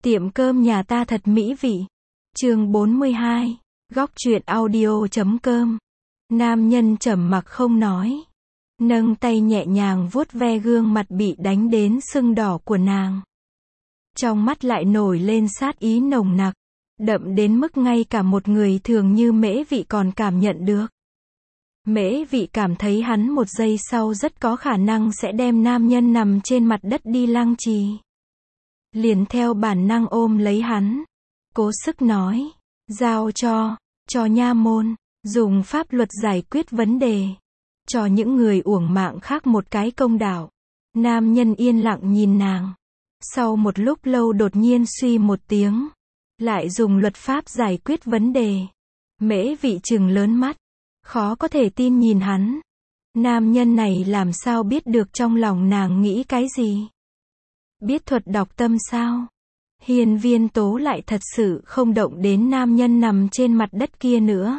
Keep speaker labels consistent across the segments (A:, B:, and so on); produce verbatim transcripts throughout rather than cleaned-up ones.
A: Tiệm cơm nhà ta thật mỹ vị. Chương bốn mươi hai. Góc truyện audio chấm com. Nam nhân trầm mặc không nói. Nâng tay nhẹ nhàng vuốt ve gương mặt bị đánh đến sưng đỏ của nàng. Trong mắt lại nổi lên sát ý nồng nặc. Đậm đến mức ngay cả một người thường như Mễ Vị còn cảm nhận được. Mễ Vị cảm thấy hắn một giây sau rất có khả năng sẽ đem nam nhân nằm trên mặt đất đi lăng trì. Liền theo bản năng ôm lấy hắn. Cố sức nói. Giao cho, cho nha môn, dùng pháp luật giải quyết vấn đề. Cho những người uổng mạng khác một cái công đạo. Nam nhân yên lặng nhìn nàng. Sau một lúc lâu đột nhiên suy một tiếng. Lại dùng luật pháp giải quyết vấn đề. Mễ Vị trừng lớn mắt. Khó có thể tin nhìn hắn. Nam nhân này làm sao biết được trong lòng nàng nghĩ cái gì? Biết thuật đọc tâm sao? Hiên Viên Tố lại thật sự không động đến nam nhân nằm trên mặt đất kia nữa.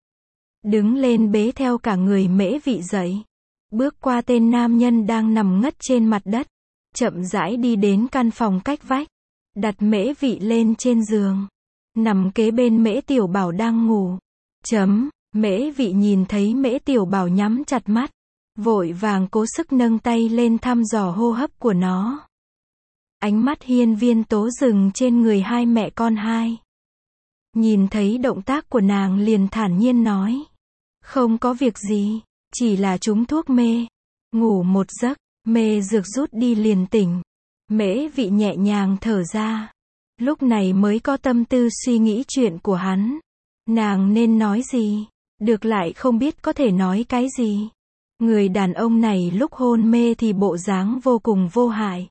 A: Đứng lên bế theo cả người Mễ Vị dậy. Bước qua tên nam nhân đang nằm ngất trên mặt đất. Chậm rãi đi đến căn phòng cách vách. Đặt Mễ Vị lên trên giường. Nằm kế bên Mễ Tiểu Bảo đang ngủ. Chấm, Mễ Vị nhìn thấy Mễ Tiểu Bảo nhắm chặt mắt. Vội vàng cố sức nâng tay lên thăm dò hô hấp của nó. Ánh mắt Hiên Viên Tố dừng trên người hai mẹ con hai. Nhìn thấy động tác của nàng liền thản nhiên nói. Không có việc gì, chỉ là trúng thuốc mê. Ngủ một giấc, mê dược rút đi liền tỉnh. Mễ Vị nhẹ nhàng thở ra. Lúc này mới có tâm tư suy nghĩ chuyện của hắn. Nàng nên nói gì? Được lại không biết có thể nói cái gì. Người đàn ông này lúc hôn mê thì bộ dáng vô cùng vô hại.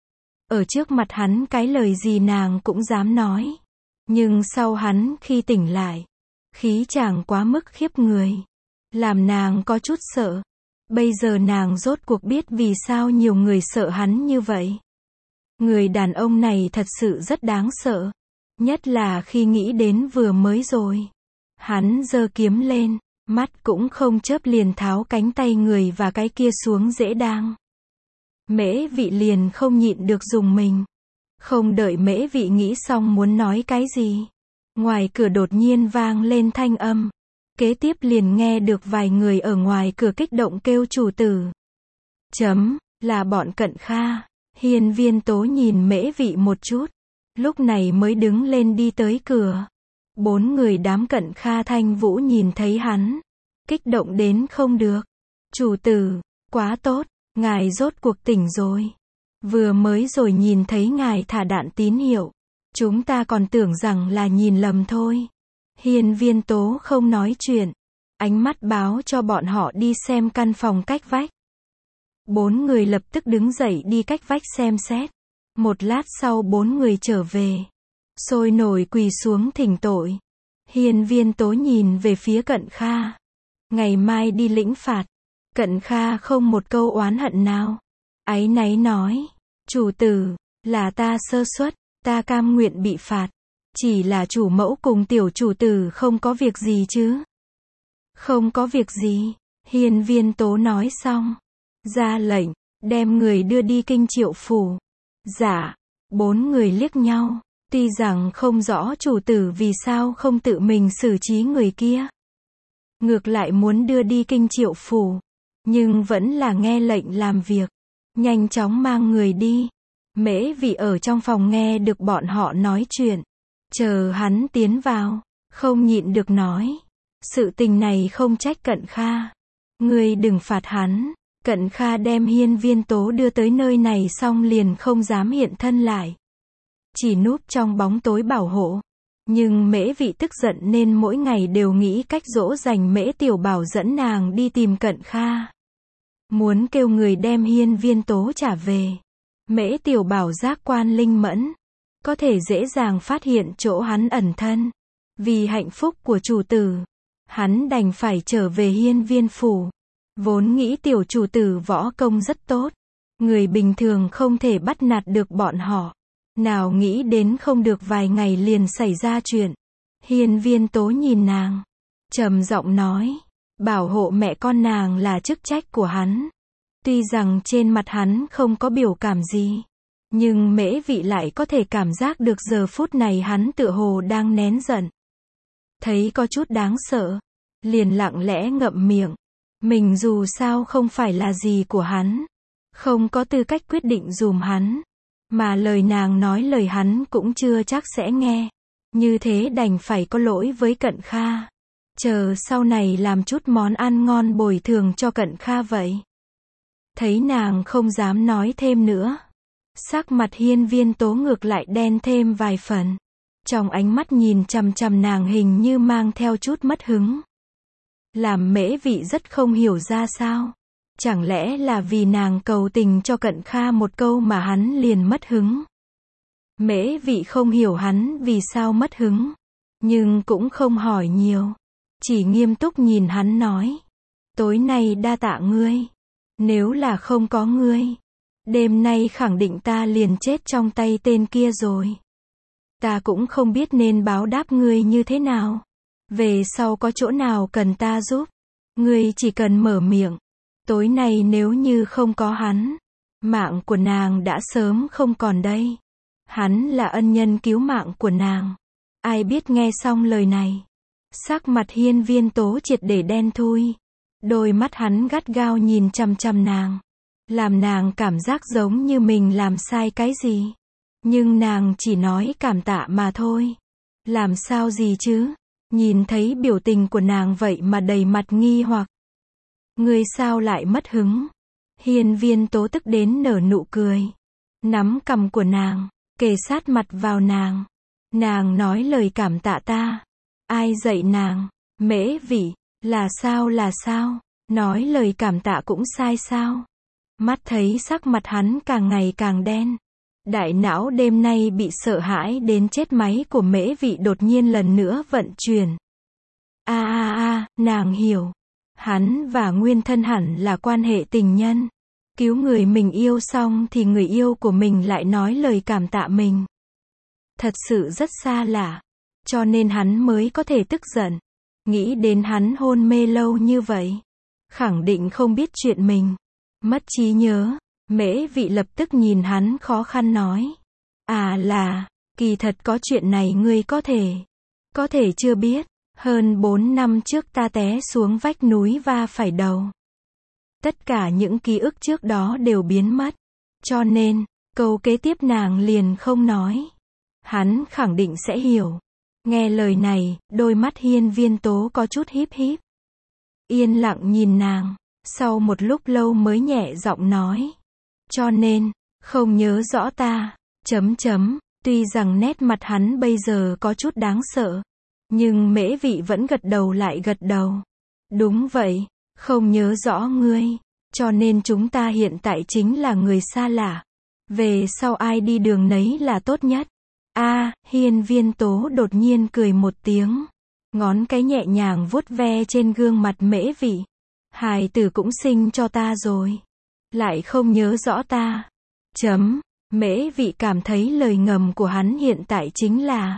A: Ở trước mặt hắn cái lời gì nàng cũng dám nói. Nhưng sau hắn khi tỉnh lại, khí chàng quá mức khiếp người. Làm nàng có chút sợ. Bây giờ nàng rốt cuộc biết vì sao nhiều người sợ hắn như vậy. Người đàn ông này thật sự rất đáng sợ. Nhất là khi nghĩ đến vừa mới rồi. Hắn giơ kiếm lên, mắt cũng không chớp liền tháo cánh tay người và cái kia xuống dễ đang. Mễ Vị liền không nhịn được dùng mình. Không đợi Mễ Vị nghĩ xong muốn nói cái gì. Ngoài cửa đột nhiên vang lên thanh âm. Kế tiếp liền nghe được vài người ở ngoài cửa kích động kêu chủ tử. Chấm, là bọn Cận Kha. Hiên Viên Tố nhìn Mễ Vị một chút. Lúc này mới đứng lên đi tới cửa. Bốn người đám Cận Kha Thanh Vũ nhìn thấy hắn. Kích động đến không được. Chủ tử, quá tốt. Ngài rốt cuộc tỉnh rồi. Vừa mới rồi nhìn thấy ngài thả đạn tín hiệu. Chúng ta còn tưởng rằng là nhìn lầm thôi. Hiên Viên Tố không nói chuyện. Ánh mắt báo cho bọn họ đi xem căn phòng cách vách. Bốn người lập tức đứng dậy đi cách vách xem xét. Một lát sau bốn người trở về. Sôi nổi quỳ xuống thỉnh tội. Hiên Viên Tố nhìn về phía Cận Kha. Ngày mai đi lĩnh phạt. Cận Kha không một câu oán hận nào. Áy náy nói. Chủ tử, là ta sơ suất, ta cam nguyện bị phạt. Chỉ là chủ mẫu cùng tiểu chủ tử không có việc gì chứ. Không có việc gì. Hiên Viên Tố nói xong. Ra lệnh, đem người đưa đi Kinh Triệu Phủ. Dạ. Bốn người liếc nhau. Tuy rằng không rõ chủ tử vì sao không tự mình xử trí người kia. Ngược lại muốn đưa đi Kinh Triệu Phủ. Nhưng vẫn là nghe lệnh làm việc. Nhanh chóng mang người đi. Mễ Vị ở trong phòng nghe được bọn họ nói chuyện. Chờ hắn tiến vào. Không nhịn được nói. Sự tình này không trách Cận Kha. Ngươi đừng phạt hắn. Cận Kha đem Hiên Viên Tố đưa tới nơi này xong liền không dám hiện thân lại. Chỉ núp trong bóng tối bảo hộ. Nhưng Mễ Vị tức giận nên mỗi ngày đều nghĩ cách dỗ dành Mễ Tiểu Bảo dẫn nàng đi tìm Cận Kha. Muốn kêu người đem Hiên Viên Tố trả về. Mễ Tiểu Bảo giác quan linh mẫn. Có thể dễ dàng phát hiện chỗ hắn ẩn thân. Vì hạnh phúc của chủ tử. Hắn đành phải trở về Hiên Viên Phủ. Vốn nghĩ tiểu chủ tử võ công rất tốt. Người bình thường không thể bắt nạt được bọn họ. Nào nghĩ đến không được vài ngày liền xảy ra chuyện. Hiên Viên Tố nhìn nàng. Trầm giọng nói. Bảo hộ mẹ con nàng là chức trách của hắn. Tuy rằng trên mặt hắn không có biểu cảm gì. Nhưng Mễ Vị lại có thể cảm giác được giờ phút này hắn tựa hồ đang nén giận. Thấy có chút đáng sợ, liền lặng lẽ ngậm miệng. Mình dù sao không phải là gì của hắn, không có tư cách quyết định giùm hắn, mà lời nàng nói lời hắn cũng chưa chắc sẽ nghe. Như thế đành phải có lỗi với Cận Kha. Chờ sau này làm chút món ăn ngon bồi thường cho Cận Kha vậy. Thấy nàng không dám nói thêm nữa, sắc mặt Hiên Viên Tố ngược lại đen thêm vài phần. Trong ánh mắt nhìn chằm chằm nàng hình như mang theo chút mất hứng. Làm Mễ Vị rất không hiểu ra sao. Chẳng lẽ là vì nàng cầu tình cho Cận Kha một câu mà hắn liền mất hứng. Mễ Vị không hiểu hắn vì sao mất hứng, nhưng cũng không hỏi nhiều, chỉ nghiêm túc nhìn hắn nói. Tối nay đa tạ ngươi. Nếu là không có ngươi, đêm nay khẳng định ta liền chết trong tay tên kia rồi. Ta cũng không biết nên báo đáp ngươi như thế nào. Về sau có chỗ nào cần ta giúp, ngươi chỉ cần mở miệng. Tối nay nếu như không có hắn, mạng của nàng đã sớm không còn đây. Hắn là ân nhân cứu mạng của nàng. Ai biết nghe xong lời này, sắc mặt Hiên Viên Tố triệt để đen thui. Đôi mắt hắn gắt gao nhìn chằm chằm nàng, làm nàng cảm giác giống như mình làm sai cái gì. Nhưng nàng chỉ nói cảm tạ mà thôi. Làm sao gì chứ? Nhìn thấy biểu tình của nàng vậy mà đầy mặt nghi hoặc. Ngươi sao lại mất hứng? Hiên Viên Tố tức đến nở nụ cười, nắm cằm của nàng, kề sát mặt vào nàng. Nàng nói lời cảm tạ ta. Ai dạy nàng? Mễ Vị, là sao là sao? Nói lời cảm tạ cũng sai sao? Mắt thấy sắc mặt hắn càng ngày càng đen. Đại não đêm nay bị sợ hãi đến chết, máy của Mễ Vị đột nhiên lần nữa vận chuyển. A a a, nàng hiểu. Hắn và Nguyên Thân hẳn là quan hệ tình nhân. Cứu người mình yêu xong thì người yêu của mình lại nói lời cảm tạ mình. Thật sự rất xa lạ. Cho nên hắn mới có thể tức giận. Nghĩ đến hắn hôn mê lâu như vậy, khẳng định không biết chuyện mình. Mất trí nhớ. Mễ Vị lập tức nhìn hắn khó khăn nói. À là, kỳ thật có chuyện này ngươi có thể, có thể chưa biết. Hơn bốn năm trước ta té xuống vách núi va phải đầu. Tất cả những ký ức trước đó đều biến mất. Cho nên, câu kế tiếp nàng liền không nói. Hắn khẳng định sẽ hiểu. Nghe lời này, đôi mắt Hiên Viên Tố có chút híp híp. Yên lặng nhìn nàng, sau một lúc lâu mới nhẹ giọng nói. Cho nên, không nhớ rõ ta, chấm chấm, tuy rằng nét mặt hắn bây giờ có chút đáng sợ, nhưng Mễ Vị vẫn gật đầu lại gật đầu. Đúng vậy, không nhớ rõ ngươi, cho nên chúng ta hiện tại chính là người xa lạ. Về sau ai đi đường nấy là tốt nhất. A, à, Hiên Viên Tố đột nhiên cười một tiếng, ngón cái nhẹ nhàng vuốt ve trên gương mặt Mễ Vị. Hài tử cũng sinh cho ta rồi, lại không nhớ rõ ta. Chấm, Mễ Vị cảm thấy lời ngầm của hắn hiện tại chính là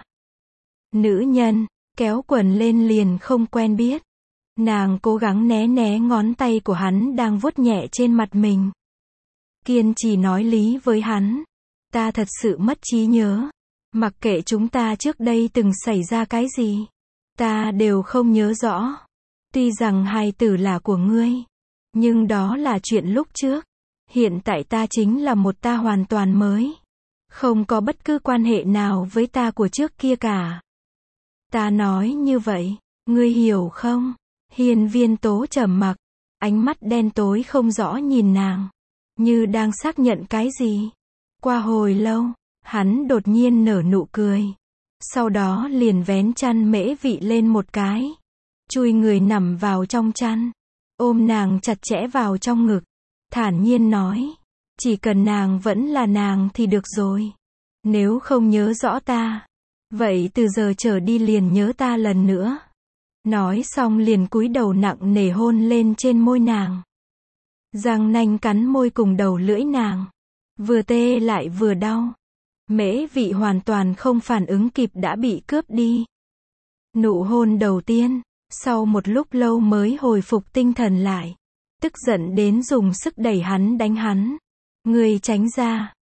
A: nữ nhân, kéo quần lên liền không quen biết. Nàng cố gắng né né ngón tay của hắn đang vuốt nhẹ trên mặt mình. Kiên trì nói lý với hắn. Ta thật sự mất trí nhớ. Mặc kệ chúng ta trước đây từng xảy ra cái gì, ta đều không nhớ rõ. Tuy rằng hài tử là của ngươi, nhưng đó là chuyện lúc trước. Hiện tại ta chính là một ta hoàn toàn mới. Không có bất cứ quan hệ nào với ta của trước kia cả. Ta nói như vậy, ngươi hiểu không? Hiên Viên Tố trầm mặc, ánh mắt đen tối không rõ nhìn nàng, như đang xác nhận cái gì. Qua hồi lâu, hắn đột nhiên nở nụ cười. Sau đó liền vén chăn Mễ Vị lên một cái, chui người nằm vào trong chăn, ôm nàng chặt chẽ vào trong ngực, thản nhiên nói. Chỉ cần nàng vẫn là nàng thì được rồi. Nếu không nhớ rõ ta, vậy từ giờ trở đi liền nhớ ta lần nữa. Nói xong liền cúi đầu nặng nề hôn lên trên môi nàng. Răng nanh cắn môi cùng đầu lưỡi nàng, vừa tê lại vừa đau. Mễ Vị hoàn toàn không phản ứng kịp đã bị cướp đi. Nụ hôn đầu tiên, sau một lúc lâu mới hồi phục tinh thần lại. Tức giận đến dùng sức đẩy hắn đánh hắn. Ngươi tránh ra,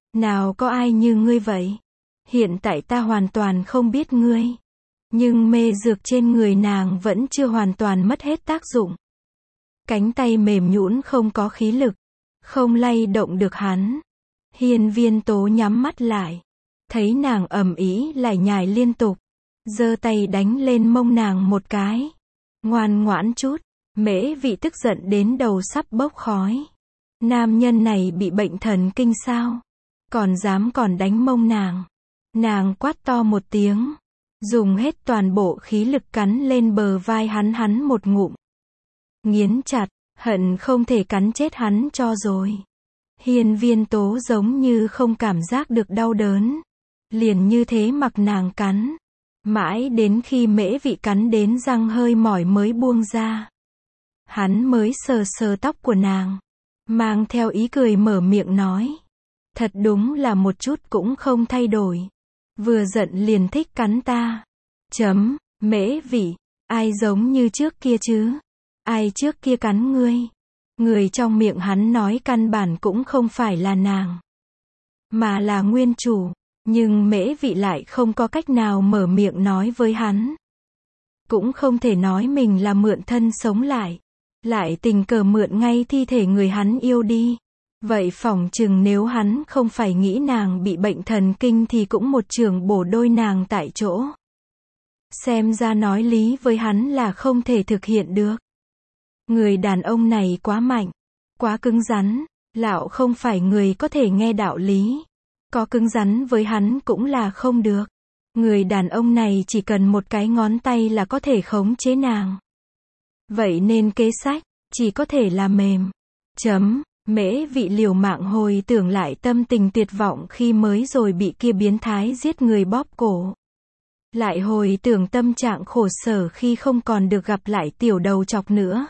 A: Nào có ai như ngươi vậy? Hiện tại ta hoàn toàn không biết ngươi. Nhưng mê dược trên người nàng vẫn chưa hoàn toàn mất hết tác dụng. Cánh tay mềm nhũn không có khí lực, không lay động được hắn. Hiên Viên Tố nhắm mắt lại, thấy nàng ầm ĩ lải nhải liên tục, giơ tay đánh lên mông nàng một cái. Ngoan ngoãn chút. Mễ Vị tức giận đến đầu sắp bốc khói. Nam nhân này bị bệnh thần kinh sao? Còn dám còn đánh mông nàng. Nàng quát to một tiếng, dùng hết toàn bộ khí lực cắn lên bờ vai hắn hắn một ngụm. Nghiến chặt, hận không thể cắn chết hắn cho rồi. Hiên Viên Tố giống như không cảm giác được đau đớn. Liền như thế mặc nàng cắn. Mãi đến khi Mễ Vị cắn đến răng hơi mỏi mới buông ra. Hắn mới sờ sờ tóc của nàng, mang theo ý cười mở miệng nói. Thật đúng là một chút cũng không thay đổi. Vừa giận liền thích cắn ta. Chấm, Mễ Vị, ai giống như trước kia chứ? Ai trước kia cắn ngươi? Người trong miệng hắn nói căn bản cũng không phải là nàng, mà là nguyên chủ. Nhưng Mễ Vị lại không có cách nào mở miệng nói với hắn. Cũng không thể nói mình là mượn thân sống lại. Lại tình cờ mượn ngay thi thể người hắn yêu đi. Vậy phỏng chừng nếu hắn không phải nghĩ nàng bị bệnh thần kinh thì cũng một chưởng bổ đôi nàng tại chỗ. Xem ra nói lý với hắn là không thể thực hiện được. Người đàn ông này quá mạnh, quá cứng rắn, lão không phải người có thể nghe đạo lý. Có cứng rắn với hắn cũng là không được. Người đàn ông này chỉ cần một cái ngón tay là có thể khống chế nàng. Vậy nên kế sách, chỉ có thể là mềm. Chấm, Mễ Vị liều mạng hồi tưởng lại tâm tình tuyệt vọng khi mới rồi bị kia biến thái giết người bóp cổ. Lại hồi tưởng tâm trạng khổ sở khi không còn được gặp lại tiểu đầu chọc nữa.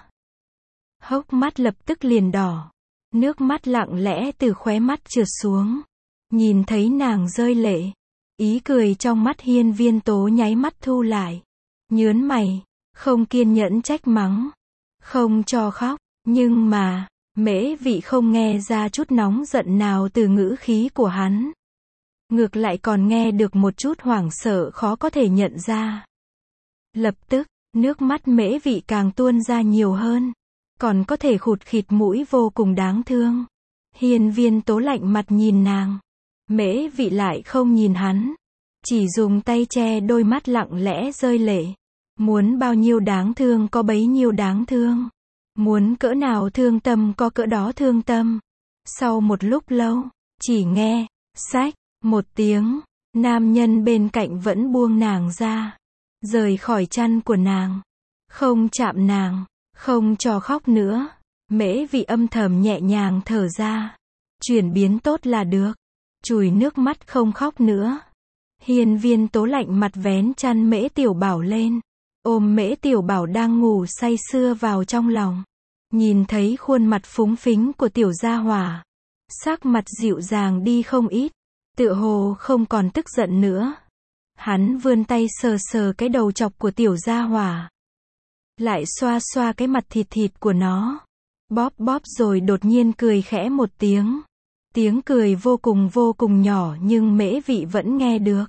A: Hốc mắt lập tức liền đỏ. Nước mắt lặng lẽ từ khóe mắt trượt xuống. Nhìn thấy nàng rơi lệ. Ý cười trong mắt Hiên Viên Tố nháy mắt thu lại. Nhớn mày, không kiên nhẫn trách mắng. Không cho khóc, nhưng mà, Mễ Vị không nghe ra chút nóng giận nào từ ngữ khí của hắn. Ngược lại còn nghe được một chút hoảng sợ khó có thể nhận ra. Lập tức, nước mắt Mễ Vị càng tuôn ra nhiều hơn. Còn có thể khụt khịt mũi vô cùng đáng thương. Hiên Viên Tố lạnh mặt nhìn nàng. Mễ Vị lại không nhìn hắn. Chỉ dùng tay che đôi mắt lặng lẽ rơi lệ. Muốn bao nhiêu đáng thương có bấy nhiêu đáng thương. Muốn cỡ nào thương tâm có cỡ đó thương tâm. Sau một lúc lâu, chỉ nghe, xách, một tiếng, nam nhân bên cạnh vẫn buông nàng ra. Rời khỏi chăn của nàng. Không chạm nàng, không cho khóc nữa. Mễ Vị âm thầm nhẹ nhàng thở ra. Chuyển biến tốt là được. Chùi nước mắt không khóc nữa. Hiên Viên Tố lạnh mặt vén chăn Mễ Tiểu Bảo lên. Ôm Mễ Tiểu Bảo đang ngủ say sưa vào trong lòng. Nhìn thấy khuôn mặt phúng phính của tiểu gia hỏa. Sắc mặt dịu dàng đi không ít. Tựa hồ không còn tức giận nữa. Hắn vươn tay sờ sờ cái đầu chọc của tiểu gia hỏa. Lại xoa xoa cái mặt thịt thịt của nó. Bóp bóp rồi đột nhiên cười khẽ một tiếng. Tiếng cười vô cùng vô cùng nhỏ nhưng Mễ Vị vẫn nghe được.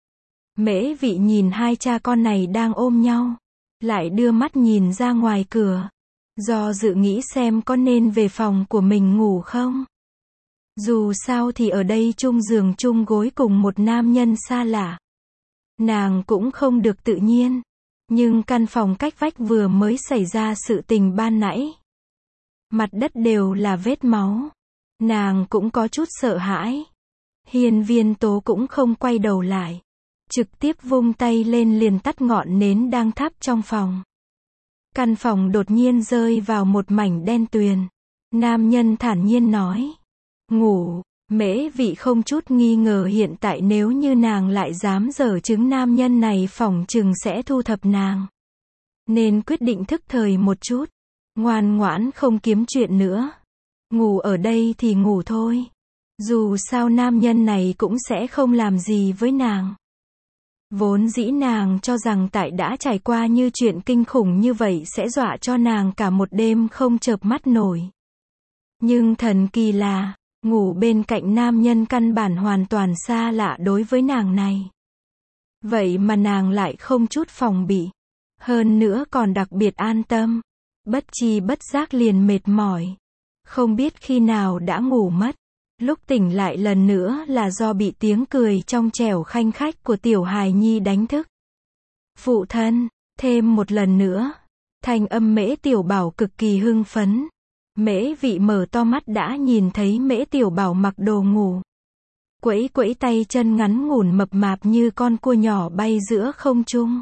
A: Mễ Vị nhìn hai cha con này đang ôm nhau. Lại đưa mắt nhìn ra ngoài cửa. Do dự nghĩ xem có nên về phòng của mình ngủ không. Dù sao thì ở đây chung giường chung gối cùng một nam nhân xa lạ. Nàng cũng không được tự nhiên. Nhưng căn phòng cách vách vừa mới xảy ra sự tình ban nãy. Mặt đất đều là vết máu. Nàng cũng có chút sợ hãi. Hiên Viên Tố cũng không quay đầu lại. Trực tiếp vung tay lên liền tắt ngọn nến đang thắp trong phòng. Căn phòng đột nhiên rơi vào một mảnh đen tuyền. Nam nhân thản nhiên nói. Ngủ. Mễ Vị không chút nghi ngờ hiện tại nếu như nàng lại dám giở trứng nam nhân này phỏng chừng sẽ thu thập nàng. Nên quyết định thức thời một chút. Ngoan ngoãn không kiếm chuyện nữa. Ngủ ở đây thì ngủ thôi. Dù sao nam nhân này cũng sẽ không làm gì với nàng. Vốn dĩ nàng cho rằng tại đã trải qua như chuyện kinh khủng như vậy sẽ dọa cho nàng cả một đêm không chợp mắt nổi. Nhưng thần kỳ là, Ngủ bên cạnh nam nhân căn bản hoàn toàn xa lạ đối với nàng này. Vậy mà nàng lại không chút phòng bị. Hơn nữa còn đặc biệt an tâm. Bất chi bất giác liền mệt mỏi. Không biết khi nào đã ngủ mất. Lúc tỉnh lại lần nữa là do bị tiếng cười trong trẻo khanh khách của tiểu hài nhi đánh thức. Phụ thân, thêm một lần nữa. Thanh âm Mễ Tiểu Bảo cực kỳ hưng phấn. Mễ Vị mở to mắt đã nhìn thấy Mễ Tiểu Bảo mặc đồ ngủ. Quẫy quẫy tay chân ngắn ngủn mập mạp như con cua nhỏ bay giữa không trung.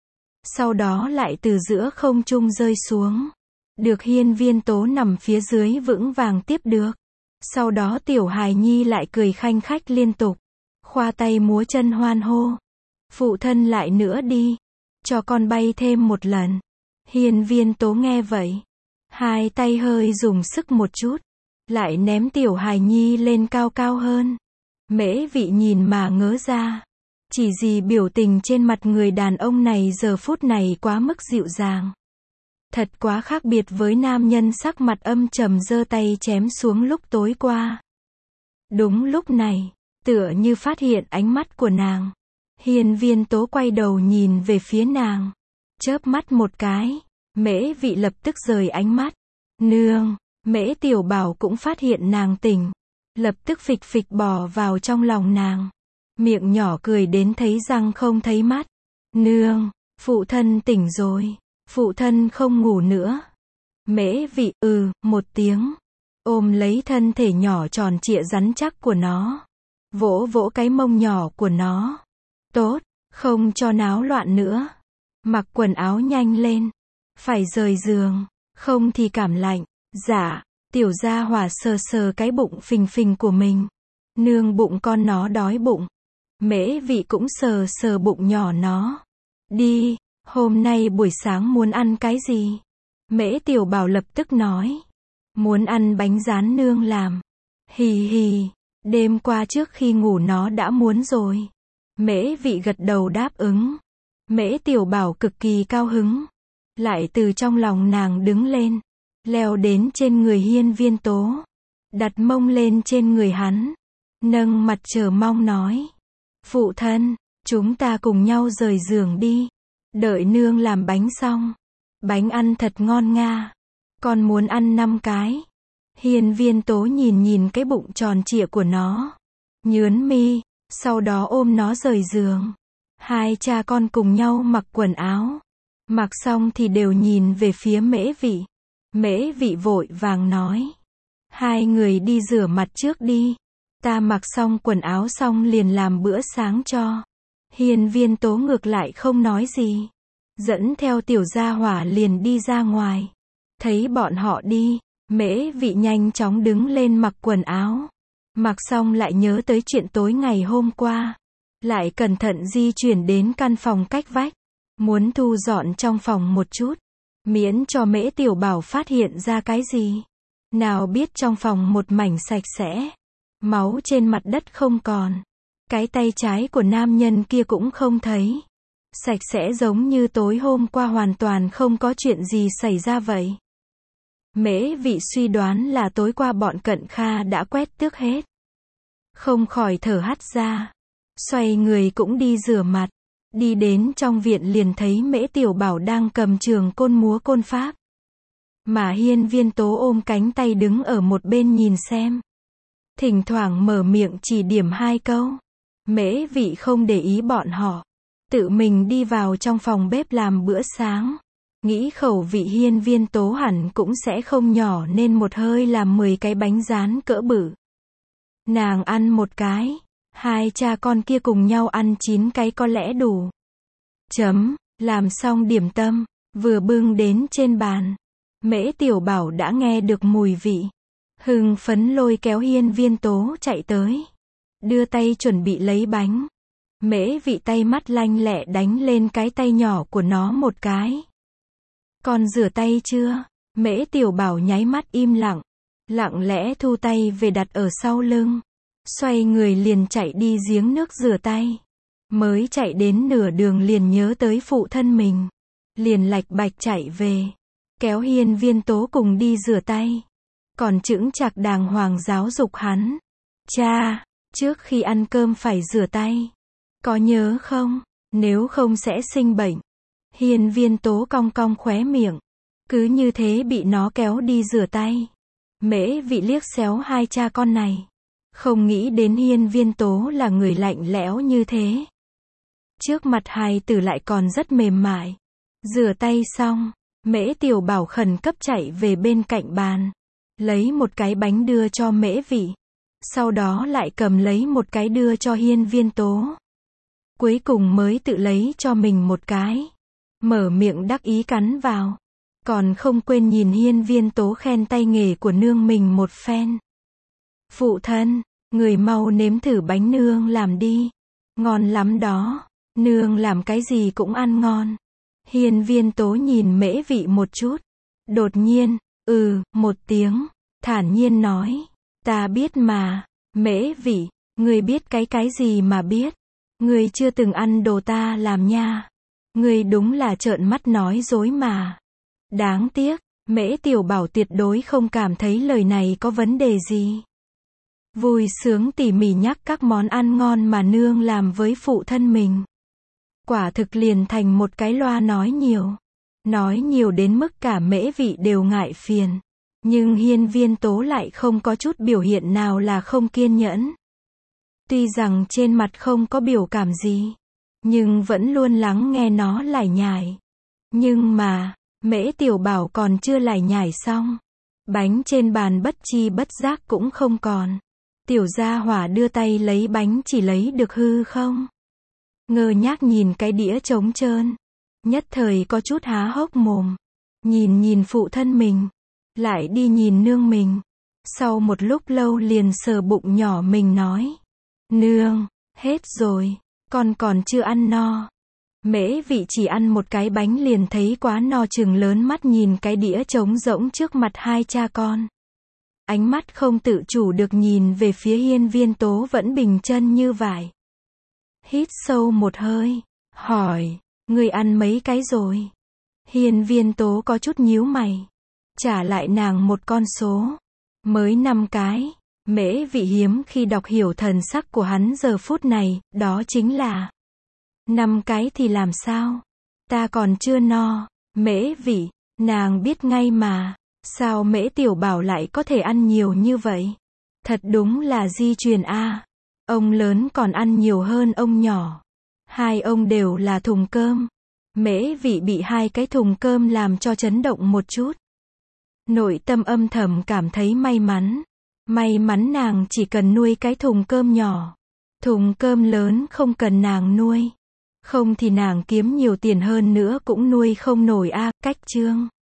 A: Sau đó lại từ giữa không trung rơi xuống. Được Hiên Viên Tố nằm phía dưới vững vàng tiếp được. Sau đó tiểu hài nhi lại cười khanh khách liên tục. Khoa tay múa chân hoan hô. Phụ thân lại nữa đi. Cho con bay thêm một lần. Hiên Viên Tố nghe vậy. Hai tay hơi dùng sức một chút. Lại ném tiểu hài nhi lên cao cao hơn. Mễ Vị nhìn mà ngớ ra. Chỉ gì biểu tình trên mặt người đàn ông này giờ phút này quá mức dịu dàng. Thật quá khác biệt với nam nhân sắc mặt âm trầm giơ tay chém xuống lúc tối qua. Đúng lúc này, tựa như phát hiện ánh mắt của nàng. Hiên Viên Tố quay đầu nhìn về phía nàng. Chớp mắt một cái, Mễ Vị lập tức rời ánh mắt. Nương, Mễ Tiểu Bảo cũng phát hiện nàng tỉnh. Lập tức phịch phịch bò vào trong lòng nàng. Miệng nhỏ cười đến thấy răng không thấy mắt. Nương, phụ thân tỉnh rồi. Phụ thân không ngủ nữa. Mễ Vị ừ, một tiếng. Ôm lấy thân thể nhỏ tròn trịa rắn chắc của nó. Vỗ vỗ cái mông nhỏ của nó. Tốt, không cho náo loạn nữa. Mặc quần áo nhanh lên. Phải rời giường, không thì cảm lạnh. Dạ, tiểu gia hỏa sờ sờ cái bụng phình phình của mình. Nương bụng con nó đói bụng. Mễ Vị cũng sờ sờ bụng nhỏ nó. Đi. Hôm nay buổi sáng muốn ăn cái gì? Mễ Tiểu Bảo lập tức nói. Muốn ăn bánh rán nương làm. Hì hì, đêm qua trước khi ngủ nó đã muốn rồi. Mễ Vị gật đầu đáp ứng. Mễ Tiểu Bảo cực kỳ cao hứng. Lại từ trong lòng nàng đứng lên. Leo đến trên người Hiên Viên Tố. Đặt mông lên trên người hắn. Nâng mặt chờ mong nói. Phụ thân, chúng ta cùng nhau rời giường đi. Đợi nương làm bánh xong. Bánh ăn thật ngon nga. Con muốn ăn năm cái. Hiên Viên Tố nhìn nhìn cái bụng tròn trịa của nó. Nhướn mi. Sau đó ôm nó rời giường. Hai cha con cùng nhau mặc quần áo. Mặc xong thì đều nhìn về phía Mễ Vị. Mễ Vị vội vàng nói. Hai người đi rửa mặt trước đi. Ta mặc xong quần áo xong liền làm bữa sáng cho. Hiên Viên Tố ngược lại không nói gì. Dẫn theo tiểu gia hỏa liền đi ra ngoài. Thấy bọn họ đi, Mễ Vị nhanh chóng đứng lên mặc quần áo. Mặc xong lại nhớ tới chuyện tối ngày hôm qua. Lại cẩn thận di chuyển đến căn phòng cách vách. Muốn thu dọn trong phòng một chút. Miễn cho Mễ Tiểu Bảo phát hiện ra cái gì. Nào biết trong phòng một mảnh sạch sẽ. Máu trên mặt đất không còn. Cái tay trái của nam nhân kia cũng không thấy. Sạch sẽ giống như tối hôm qua hoàn toàn không có chuyện gì xảy ra vậy. Mễ Vị suy đoán là tối qua bọn Cận Kha đã quét tước hết. Không khỏi thở hắt ra. Xoay người cũng đi rửa mặt. Đi đến trong viện liền thấy Mễ Tiểu Bảo đang cầm trường côn múa côn pháp. Mà Hiên Viên Tố ôm cánh tay đứng ở một bên nhìn xem. Thỉnh thoảng mở miệng chỉ điểm hai câu. Mễ Vị không để ý bọn họ. Tự mình đi vào trong phòng bếp làm bữa sáng. Nghĩ khẩu vị Hiên Viên Tố hẳn cũng sẽ không nhỏ nên một hơi làm mười cái bánh rán cỡ bự. Nàng ăn một cái. Hai cha con kia cùng nhau ăn chín cái có lẽ đủ. Chấm, làm xong điểm tâm, vừa bưng đến trên bàn. Mễ Tiểu Bảo đã nghe được mùi vị. Hưng phấn lôi kéo Hiên Viên Tố chạy tới. Đưa tay chuẩn bị lấy bánh. Mễ Vị tay mắt lanh lẹ đánh lên cái tay nhỏ của nó một cái. Con rửa tay chưa? Mễ Tiểu Bảo nháy mắt im lặng. Lặng lẽ thu tay về đặt ở sau lưng. Xoay người liền chạy đi giếng nước rửa tay. Mới chạy đến nửa đường liền nhớ tới phụ thân mình. Liền lạch bạch chạy về. Kéo Hiên Viên Tố cùng đi rửa tay. còn chững chạc đàng hoàng giáo dục hắn. Cha, trước khi ăn cơm phải rửa tay. Có nhớ không? Nếu không sẽ sinh bệnh. Hiên Viên Tố cong cong khóe miệng. Cứ như thế bị nó kéo đi rửa tay. Mễ Vị liếc xéo hai cha con này. Không nghĩ đến Hiên Viên Tố là người lạnh lẽo như thế. Trước mặt hài tử lại còn rất mềm mại. Rửa tay xong, Mễ Tiểu Bảo khẩn cấp chạy về bên cạnh bàn. Lấy một cái bánh đưa cho Mễ Vị. Sau đó lại cầm lấy một cái đưa cho Hiên Viên Tố. Cuối cùng mới tự lấy cho mình một cái. Mở miệng đắc ý cắn vào. Còn không quên nhìn Hiên Viên Tố khen tay nghề của nương mình một phen. Phụ thân, người mau nếm thử bánh nương làm đi. Ngon lắm đó. Nương làm cái gì cũng ăn ngon. Hiên Viên Tố nhìn Mễ Vị một chút. Đột nhiên, ừ, một tiếng. Thản nhiên nói. Ta biết mà. Mễ Vị, ngươi biết cái cái gì mà biết. Ngươi chưa từng ăn đồ ta làm nha. Ngươi đúng là trợn mắt nói dối mà. Đáng tiếc, Mễ Tiểu Bảo tuyệt đối không cảm thấy lời này có vấn đề gì. Vui sướng tỉ mỉ nhắc các món ăn ngon mà nương làm với phụ thân mình. Quả thực liền thành một cái loa nói nhiều. Nói nhiều đến mức cả Mễ Vị đều ngại phiền. Nhưng Hiên Viên Tố lại không có chút biểu hiện nào là không kiên nhẫn. Tuy rằng trên mặt không có biểu cảm gì, nhưng vẫn luôn lắng nghe nó lải nhải. Nhưng mà, Mễ Tiểu Bảo còn chưa lải nhải xong. Bánh trên bàn bất chi bất giác cũng không còn. Tiểu gia hỏa đưa tay lấy bánh chỉ lấy được hư không. Ngơ ngác nhìn cái đĩa trống trơn. Nhất thời có chút há hốc mồm. Nhìn nhìn phụ thân mình. Lại đi nhìn nương mình. Sau một lúc lâu liền sờ bụng nhỏ mình nói. Nương, hết rồi. Con còn chưa ăn no. Mễ Vị chỉ ăn một cái bánh liền thấy quá no chừng lớn mắt nhìn cái đĩa trống rỗng trước mặt hai cha con. Ánh mắt không tự chủ được nhìn về phía Hiên Viên Tố vẫn bình chân như vải. Hít sâu một hơi, hỏi, người ăn mấy cái rồi? Hiên Viên Tố có chút nhíu mày. Trả lại nàng một con số. Mới năm cái. Mễ Vị hiếm khi đọc hiểu thần sắc của hắn giờ phút này, đó chính là năm cái thì làm sao? Ta còn chưa no. Mễ Vị, nàng biết ngay mà. Sao Mễ Tiểu Bảo lại có thể ăn nhiều như vậy? Thật đúng là di truyền a. Ông lớn còn ăn nhiều hơn ông nhỏ. Hai ông đều là thùng cơm. Mễ Vị bị hai cái thùng cơm làm cho chấn động một chút. Nội tâm âm thầm cảm thấy may mắn. May mắn nàng chỉ cần nuôi cái thùng cơm nhỏ. Thùng cơm lớn không cần nàng nuôi. Không thì nàng kiếm nhiều tiền hơn nữa cũng nuôi không nổi a. Cách chương